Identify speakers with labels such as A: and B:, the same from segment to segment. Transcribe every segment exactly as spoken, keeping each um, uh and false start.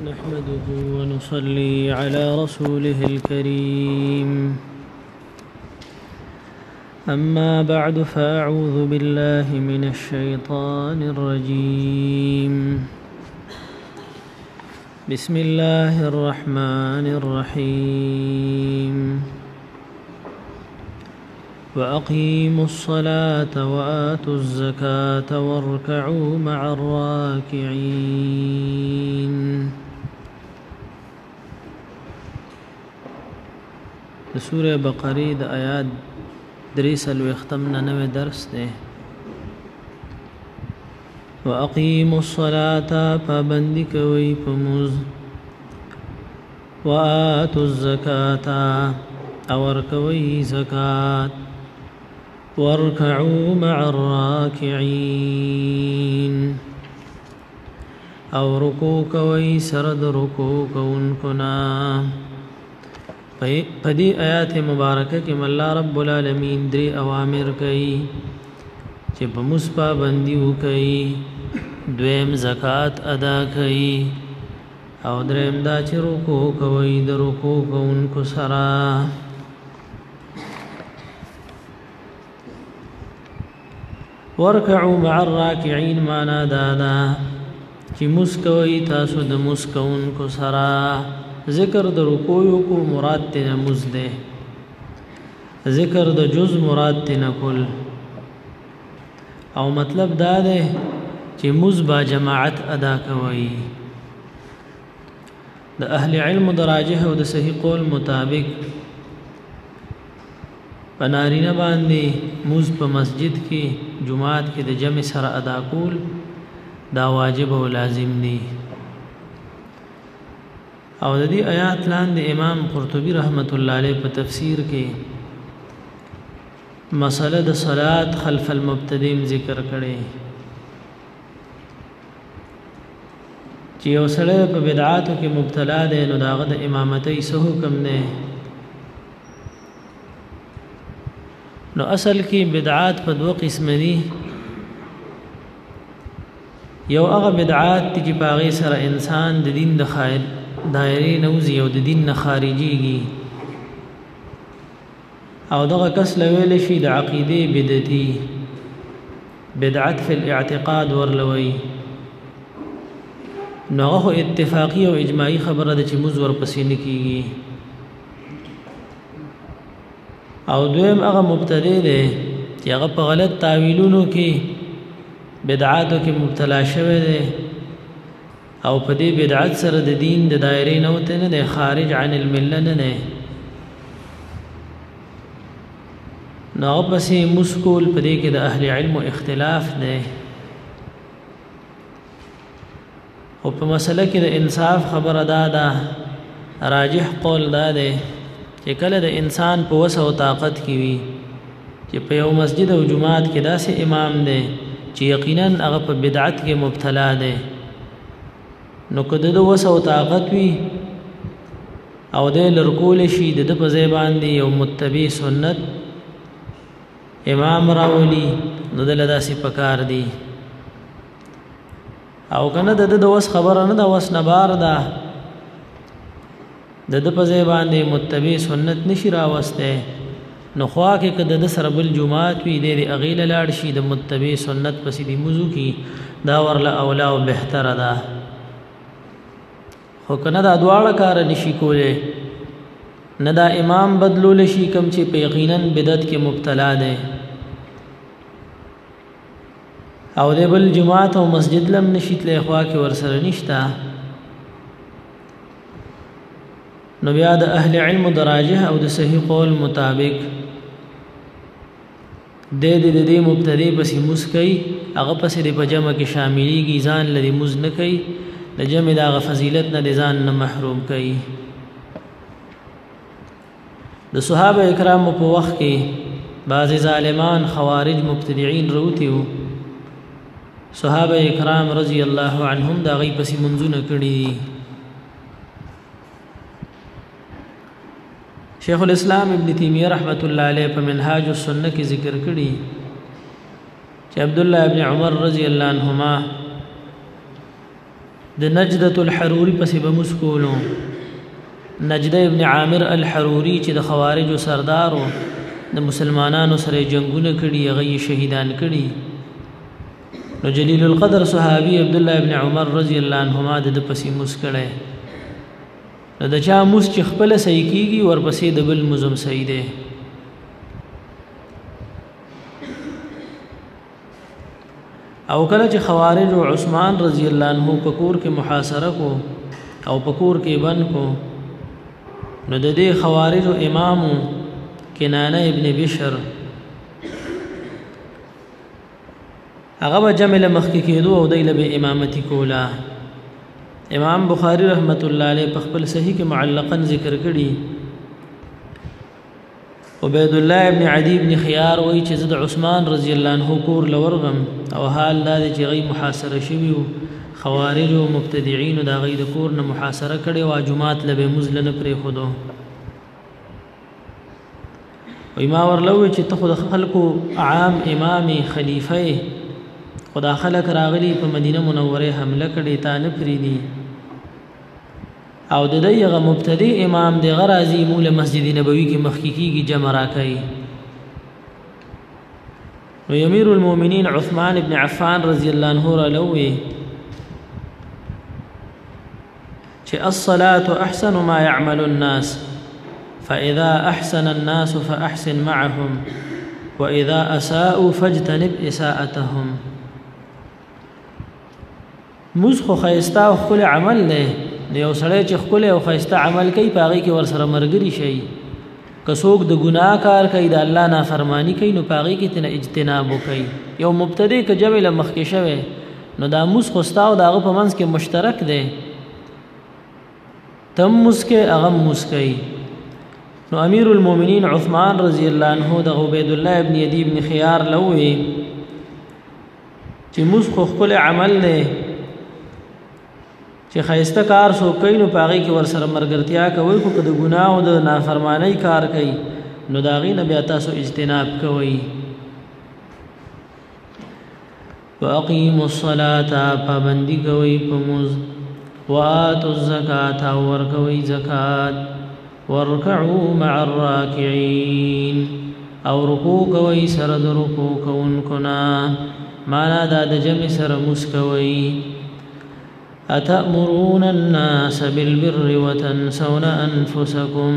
A: نحمده ونصلي على رسوله الكريم أما بعد فأعوذ بالله من الشيطان الرجيم بسم الله الرحمن الرحيم وأقيموا الصلاة وآتوا الزكاة واركعوا مع الراكعين. سورة بقرة د آیات دریسل وختمنا نوے درس دے. وأقيموا الصلاة پابندی کوي پموز وآتوا الزكاة اور کوي زکات واركعوا مع الراكعين او رکوع کوي سرد رکوع کوونکنا. پدی آیات مبارکه کې الله رب العالمین درې اوامر کوي چې په مصپا بندي وکړي، دویم زکات ادا کوي او دریم دا چې رکوع کوي د رکوع کوونکو سره. ورکعوا مع الراکعين معنا دا دا چې مسکوي تاسو د مسکونکو سره. ذکر د رکوع کو مراد ته مز ده، ذکر د جز مراد ته نکل، او مطلب دا ده چې مز با جماعت ادا کوي. د اهل علم دراجه او د صحیح قول مطابق پنارینه باندې مز په مسجد کې جمعات کې د جمع سره ادا کول دا واجب او لازم دي. او د دې آیات لاندې امام قرطبي رحمت الله علیه په تفسیر کې مسله د صلات خلف المبتدیم ذکر کړي چې یو سړی په بدعاتو کې مبتلا دی نو داغه د امامتۍ څه حکم نه. نو اصل کې بدعات په دوه قسم دي. یو هغه بدعات چې باغې سره انسان د دین د خیر دایره نوزي او د دین نه خارجيږي، او دغه کس لویل شي د عقیده بدعتي بدعت فی الاعتقاد ورلوي. نو هغه اتفاقی او اجماعي خبره ده چې مزور پسې نه کیږي. او دویم هغه مبتدی دی چې هغه په غلط تعویلونو کې بدعاتو کې مبتلا شوی دی او په دې بدعت سره د دین د دایره نه وته نه خارج عن المله نه نه. نو پسې مشکل په دې کې د اهل علم اختلاف نه. او په مسله کې د انصاف خبر ادا ده. راجح قول دا ده چې کله د انسان په وسه او طاقت کې وي چې په یو مسجد او جماعت کې داسې امام دی چې یقینا هغه په بدعت کې مبتلا دی، نو کده د وسه او طاقت وي او د لرکول شي د په ځای باندې یو متبع سنت امام راولي نو د لداسې پکار دی. او کنه د د وس خبره نه د وس نه بار ده د د په ځای باندې متبع سنت نشي راوسته، نو خوا کې کده د سره بل جمعات وي د اغیل لاړ شي د متبع سنت پسې دی موضوع کی دا ورله اولا او بهتره ده. خو کنه دا دواړه کار نشي کوله، نه دا امام بدلول شي کم چې په یقینا بدعت کې مبتلا ده، او د بل جماعت او مسجد لم نشي تل خوا کې ور سره نشتا. نو بیا د اهل علم دراجه او د صحیح قول مطابق د دې د دې مبتدی پسې مسکی هغه پسې د پجامه کې شاملېږي، ځان لري مز نه کوي، د جمع دا فضیلت نه ځان نه محروم کوي. د صحابه کرام په وخت کې بعض ظالمان خوارج مبتدعين روتیو، صحابه کرام رضی الله عنهم دا غي پسې منځونه کړی. شیخ الاسلام ابن تیمیہ رحمت الله علیه په منهاج السنه کې ذکر کړی چې عبد الله ابن عمر رضی الله عنهما د نجدة الحروري پسې به مسکولو نجده ابن عامر الحروري چې د خوارجو سردارو د مسلمانانو سره جنگونه کړي هغه شهیدان کړي نو جلیل القدر صحابي عبد الله ابن عمر رضی الله عنهما د پسې مسکړه نو د چا مس چې خپل صحیح کیږي ورپسې د بل مزم صحیح ده او کله چې خوارج او عثمان رضی الله عنه پکور کې محاصره کو او پکور کې بند کو نو د دې خوارج او امام کنانه ابن بشر هغه به جمل مخکې کېدو او دایله به امامتي کولا امام بخاری رحمت الله علیه په خپل صحیح کې معلقاً ذکر کړي عبید الله ابن عدی ابن خيار وایي چې زد عثمان رضی الله عنه کور لورغم او حال دا چې غي محاصره شوی خوارج او مبتدعين دا غي د کور نه محاصره کړي او جمعات لبه مزل نه پرې خودو وای ما ورلوي چې ته خود خلکو عام امامي خلیفہ خدا خلق راغلی په مدینه منوره حمله کړي تا نه پریدي او د دغه مبتدی امام د غرازی مولا مسجد نبوي کې مخکیکي جمع راکړي نو امیر المؤمنین عثمان ابن عفان رضی الله عنه رلوي چې الصلاه احسن ما يعمل الناس فاذا احسن الناس فاحسن معهم واذا اساءوا فاجتنب اساءتهم موږ خو خیستا او خپل عمل نه یو سړی چې خپل او خیستا عمل کوي پاغي کې ور سره مرګري شي کڅوک د ګناه کار کوي د الله نافرمانی کوي نو پاغي کې تنه اجتناب وکي یو مبتدی ک جبل مخکې شوی نو دا موږ خو ستا او داغه په منځ کې مشترک دی تم مسکه هغه مسکي نو امیر المؤمنین عثمان رضی الله عنه د عبید الله ابن یدی ابن خيار لوي چې موږ خو خپل عمل نه چې خیسته کار سو کوي نو پاغي کې ور سره مرګرتیا کوي کو د ګناه او د نافرمانی کار کوي نو داغي نه بیا تاسو اجتناب کوي واقیموا الصلاه پابندی کوي په موږ واتوا الزکات ورکوي زکات ورکعوا مع الراکعين او رکوع کوي سره د رکوع کوونکو نه معنا دا د جمع سره مسکوي أتأمرون الناس بالبر وتنسون أنفسكم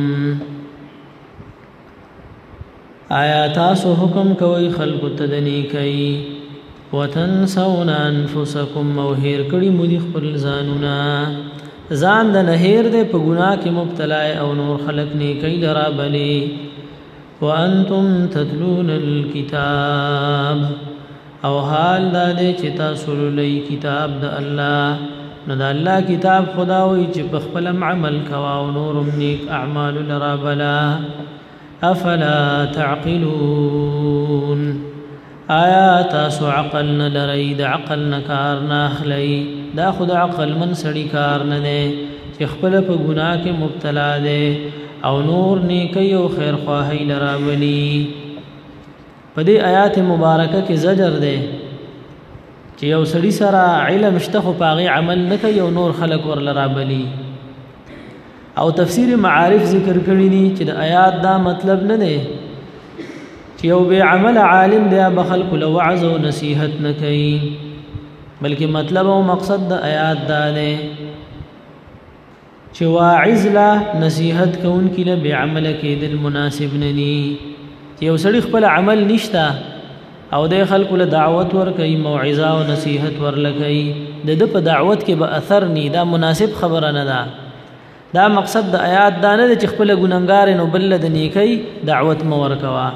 A: آياتاسو حكم کوي خلق تدني کوي وتنسون أنفسكم موهير کړي مودي خپل ځانونه ځان د نهیر دې په ګناه کې مبتلا او نور خلق نه کوي لرا بلي وانتم تتلون الكتاب او حال دا دې چې تاسو لولي کتاب د الله نو دا الله کتاب خدا وی چې په خپل عمل کوا او نورم نیک اعمال لرا بلا افلا تعقلون آیا تاسو عقل نه لرئ د عقل نه کار نه اخلئ دا خود عقل من سړی کار نه دی چې خپل په ګناه کې مبتلا دی او نور نیکی او خیر خواهی لرا بلی په دې آیات مبارکه کې زجر دی چې یو سړی سره علم شته خو پاغي عمل نه کوي او نور خلق ور لرا بلی او تفسیر معارف ذکر کړی دي چې د آیات دا مطلب نه دی چې یو به عمل عالم دی به خلق له وعظ او نصيحت نه کوي بلکې مطلب او مقصد د آیات دا دی چې واعظ لا نصيحت کوونکی له به عمل کې د مناسب نه دي چې یو سړی خپل عمل نشتا او د خلق له دعوت ور کوي موعظه او نصيحت ور لګي د د په دعوت کې به اثر ني دا مناسب خبره نه ده دا مقصد د آیات دا نه چې خپل ګننګار نو بل د نیکی دعوت مور کوا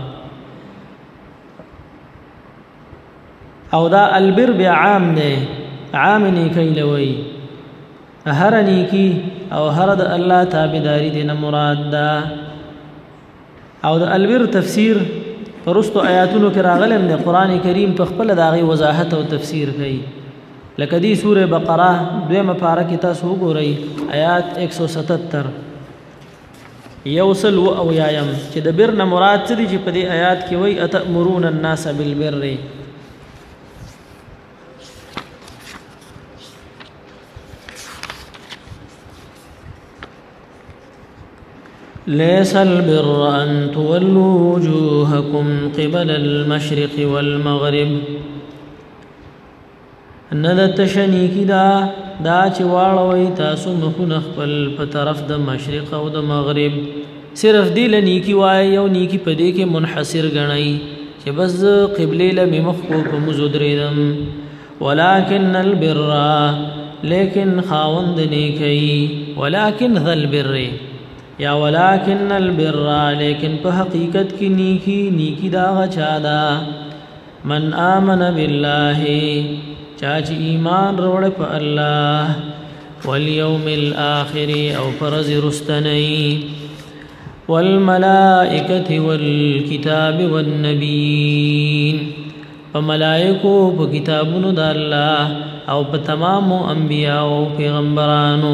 A: او دا البر بیا عام نه عام نیکی لوي هر نیکی او هر د الله تابعداري دینه مراد ده او د البر تفسیر پرستو آیاتونو کې راغلم د قران کریم په خپل داغي وضاحت او تفسیر کوي لکه دی سوره بقره دویمه پاره کې تاسو وګورئ آیات ایک سو ستتر یوصل او یایم چې د بر نه مراد څه دي چې په دې آیات کې وایي اتامرون الناس بالبر ليس البر أن تولوا وجوهكم قبل المشرق والمغرب ندت شنیکی دا دا چې واړوي تاسو مخونه خپل په طرف د مشرق او د مغرب صرف دی لنیکی وای یو نیکی په دې کې منحصر غنئ چې بس قبله له مخ کو مزدریدم ولكن البر لیکن خاوند نیکی ولكن ذا البر یا ولكن البر لیکن په حقیقت کې نیکی نیکی دا غچا دا من آمن بالله چاچ ایمان روڑ پا اللہ والیوم الآخر او فرز رستنی والملائکت والکتاب والنبیین پا ملائکو پا کتابونو دا اللہ او پا تمام انبیاء و پیغمبرانو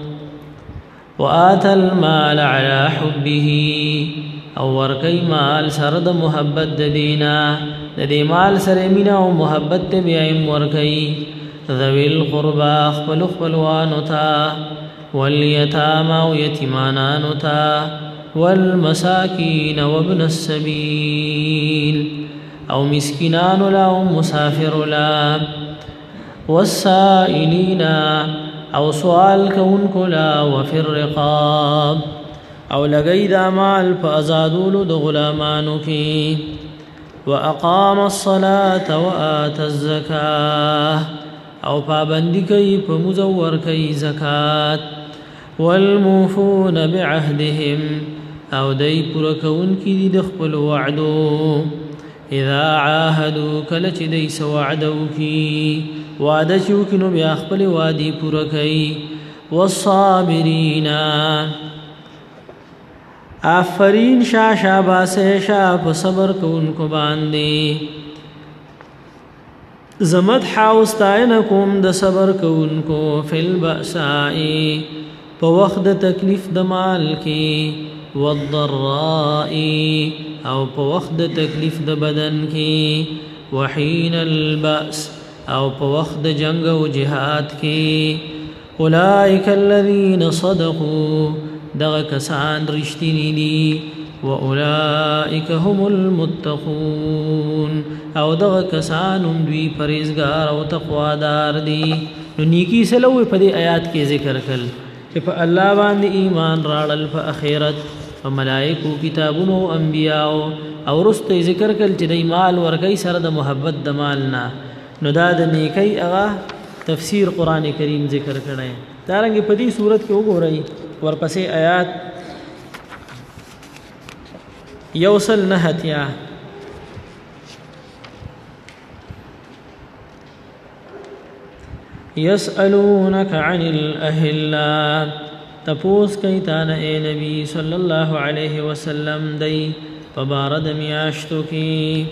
A: وآت المال على حبه او ورکی مال سرد محبت دینا د مال سره مینا او محبت بیایم ورکی ذوی القربا خپل خپلوانو تا والیتاما او یتیمانانو تا والمساکین وابن السبیل او مسکینان لا او مسافر لا والسائلین او سوال کونکو لا وفي الرقاب او لګی دا مال په آزادولو د غلامانو کې واقام الصلاه واتى الزکاه او پابندی کوي په مزور کوي زکات والموفون بعهدهم او دای پر کون کې د خپل وعدو اذا عاهدوا کله چې دای سو وعدو کې وعده شو کینو بیا خپل وادي پر کوي والصابرین آفرین شا شاباس شا په صبر کوونکو باندې زمد حاوستاینکم د صبر کوونکو فل بأساء په وخت د تکلیف د مال کې والضراء او په وخت د تکلیف د بدن کې وحین البأس او په وخت د جنگ او جهاد کې اولئک الذین صدقوا دغه کسان رښتینی دي و اولئک هم المتقون او دغه کسان هم دوی پرهیزګار او تقوادار دي نو نیکی سلوې په دې آیات کې ذکر کړل چې په الله باندې ایمان راړل په آخرت په ملائکو کتابونو انبیاء او رسته ذکر کړل چې د مال ورګي سره د محبت د مال نه نو دا د نیکی هغه تفسیر قران کریم ذکر کړي دارنګه په دې صورت کې وګورئ ورپسې آیات یوصل نهتیا یسألونک عن الاهلات تپوس کیتان اے نبی صلی اللہ علیہ وسلم دی پبارد میاشتو کی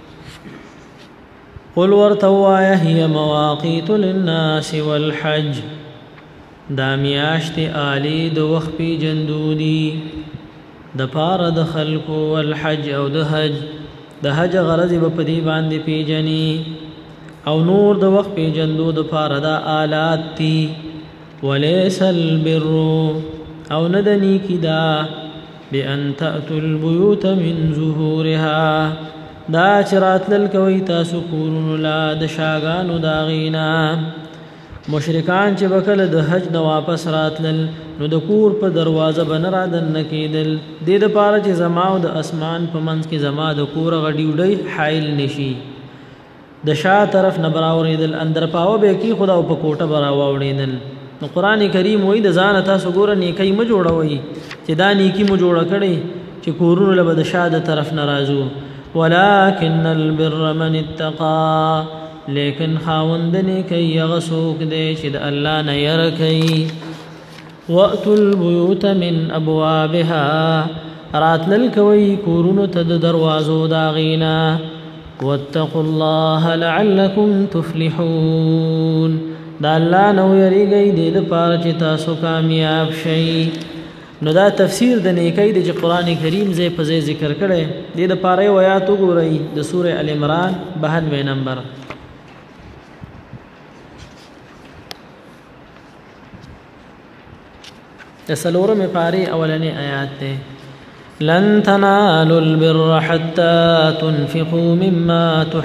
A: قل ورتوایا هي مواقیت للناس والحج دا میاشت آلی د وخت پی جندودی د پار د خلق والحج او د حج د حج غرض په پدی باندې پیجنی او نور د وخت پی جندو د پار د آلات تی وليس البر او ندنی کدا بان تاتوا البيوت من ظهورها دا چرات للکوي تاسو کورن لا د شاګانو داغینا مشرکان چې وکړه د حج نو واپس راتلل نو د کور په دروازه بنرا دن کېدل د د پاره چې زما او د اسمان په منځ کې زما د کور غډیوډي حایل نشي د شا طرف نه براوریدل اندر پاو به کې خدا په کوټه براوړیدل نو قران کریم وایي د ځان تاسو ګور نه کوي م جوړوي چې دا نیکی مو جوړ کړي چې کورونو له د شا د طرف ناراضو ولكن البر من اتقى لیکن خاوندنی کئی یغسوک دے چید اللہ نیر کئی وَأْتُوا الْبُيُوتَ مِنْ أَبْوَابِهَا رات للکوی کورونو تد دروازو داغینا وَاتَّقُوا اللَّهَ لَعَلَّكُمْ تُفْلِحُونَ دا اللہ نو یری گئی دید پارچتا سو کامیاب شئی نو دا تفسیر د نیکی د قرآن کریم زی پزی ذکر کرے دید پارے ویاتو گو رئی د سور ال عمران بہنوے نمبر تسلورم پاری اولنی آیات تے لن تنالوا البر حتى تنفقوا مما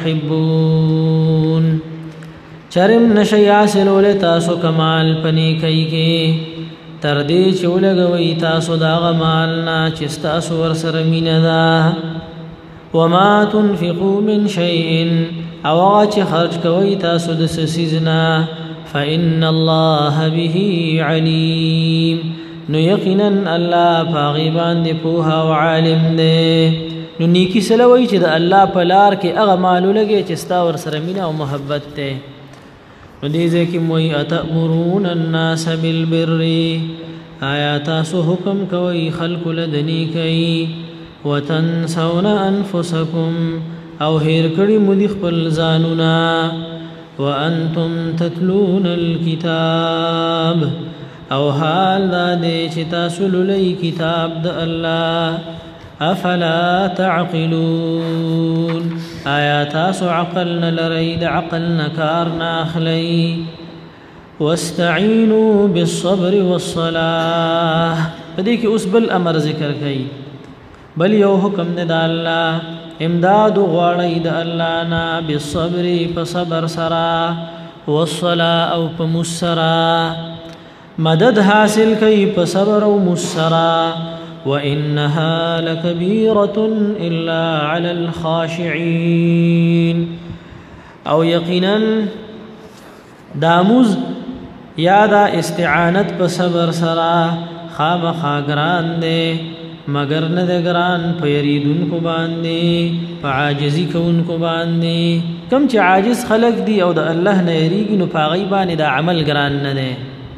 A: تحبون چرم نشی حاصلو لتاسو کمال پنی کئی کے تردی چولگوی تاسو دا غمالنا چستاسو ورسر من دا وما تنفقوا من شيء اواچ خرج کوي تاسو د سسیزنا فإن الله به عليم نو یقینا الله پاغيبان دی پوها او عالم دی نو نیکی سلوي چې د الله په لار کې هغه مالو لګي چې ستا ور سره مینا او محبت ته نو دې ځکه موي اتامرون الناس بالبر آیا تاسو حکم کوي خلق لدنی کوي وتنسون انفسکم او هیر کړي مودي خپل ځانونه وانتم تتلون الكتاب او حال دې چې تاسو لولي کتاب د الله افلا تعقلون آیا تاسو عقل لري د عقل نکار ناخلي واستعينوا بالصبر والصلاه پدې کې اوس بل امر ذکر کړي بل یو حکم نه د الله امداد غواړي د الله نه بالصبر په صبر سرا والصلاه او په مسرا مدد حاصل کوي په صبر او مسرا وانها لكبيره الا على الخاشعين او یقینا داموز یادا استعانت په صبر سرا خامخا ګران دي مگر نه د ګران په یریدونکو باندې په عاجزي کوونکو باندې کم چې عاجز خلق دي او د الله نه یریږي نو په غي باندې د عمل ګران نه دي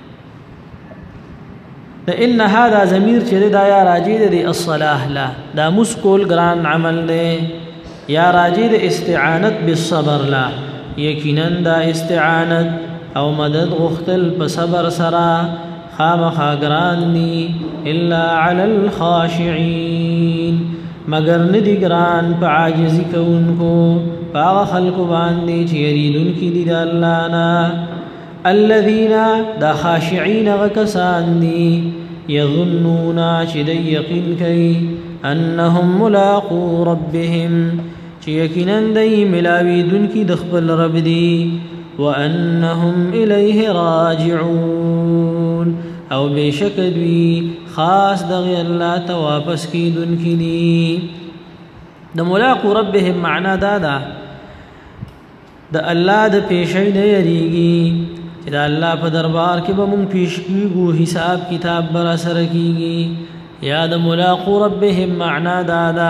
A: ان هذا ضمیر چې دا یا راجی دی الصلاه لا دا مسکول ګران عمل دی یا راجی د استعانت بالصبر لا یقینا دا استعانت او مدد غختل په صبر سره خامخا ګران دي الا على الخاشعين مگر ندی ګران په عاجزی کوونکو په خلق باندې چې یریدونکي دي د الله نه الذين دا خاشعين غکسان دي يظنون چې د یقین کوي انهم ملاقو ربهم چې یقینا دی ملاویدونکي د خپل رب دي وانهم الیه راجعون او بشک دوی خاص دغه الله ته واپس کیدونکي دي د ملاقو ربهم معنا دا ده د الله د پیشۍ نه یریږي چې د الله په دربار کې به مونږ پیش کیږو حساب کتاب بر سره کیږي یا د ملاقو ربهم معنا دا ده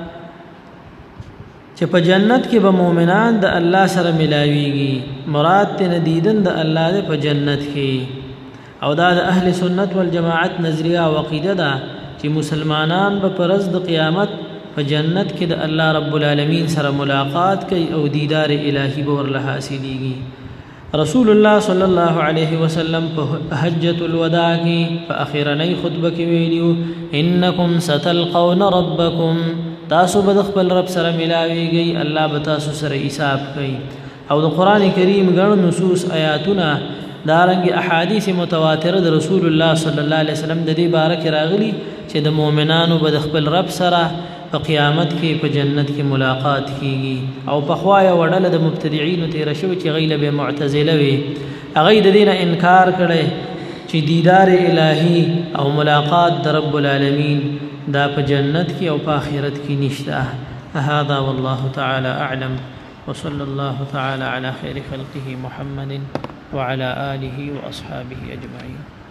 A: چې په جنت کې به مؤمنان د الله سره ملاويږي مراد ته ندیدن د الله په جنت کې او دا د اهل سنت والجماعت نظریه او عقیده ده چې مسلمانان به پرز د قیامت په جنت کې د الله رب العالمین سره ملاقات کوي او دیدار الهی به ورله حاصلېږي رسول الله صلی الله علیه وسلم په حجۃ الوداع کې په اخیرنۍ خطبه کې ویلو انکم ستلقون ربکم تاسو به خپل رب سره ملاويږئ الله به تاسو سره حساب کوي او د قران کریم ګڼ نصوص آیاتونه دارنګ احادیث متواتره د رسول الله صلی الله علیه وسلم د دې بارک راغلي چې د مؤمنانو به خپل رب سره په قیامت کې په جنت کې ملاقات کیږي او په خوایا وړل د مبتدعين تیر شو چې غیله به معتزله وي هغه د دین انکار کړي چې دیدار الهی او ملاقات د رب العالمین دا په جنت کې او په آخرت کې نشته هذا والله تعالى اعلم وصلى الله تعالى على خير خلقه محمد وعلى آله وأصحابه أجمعين.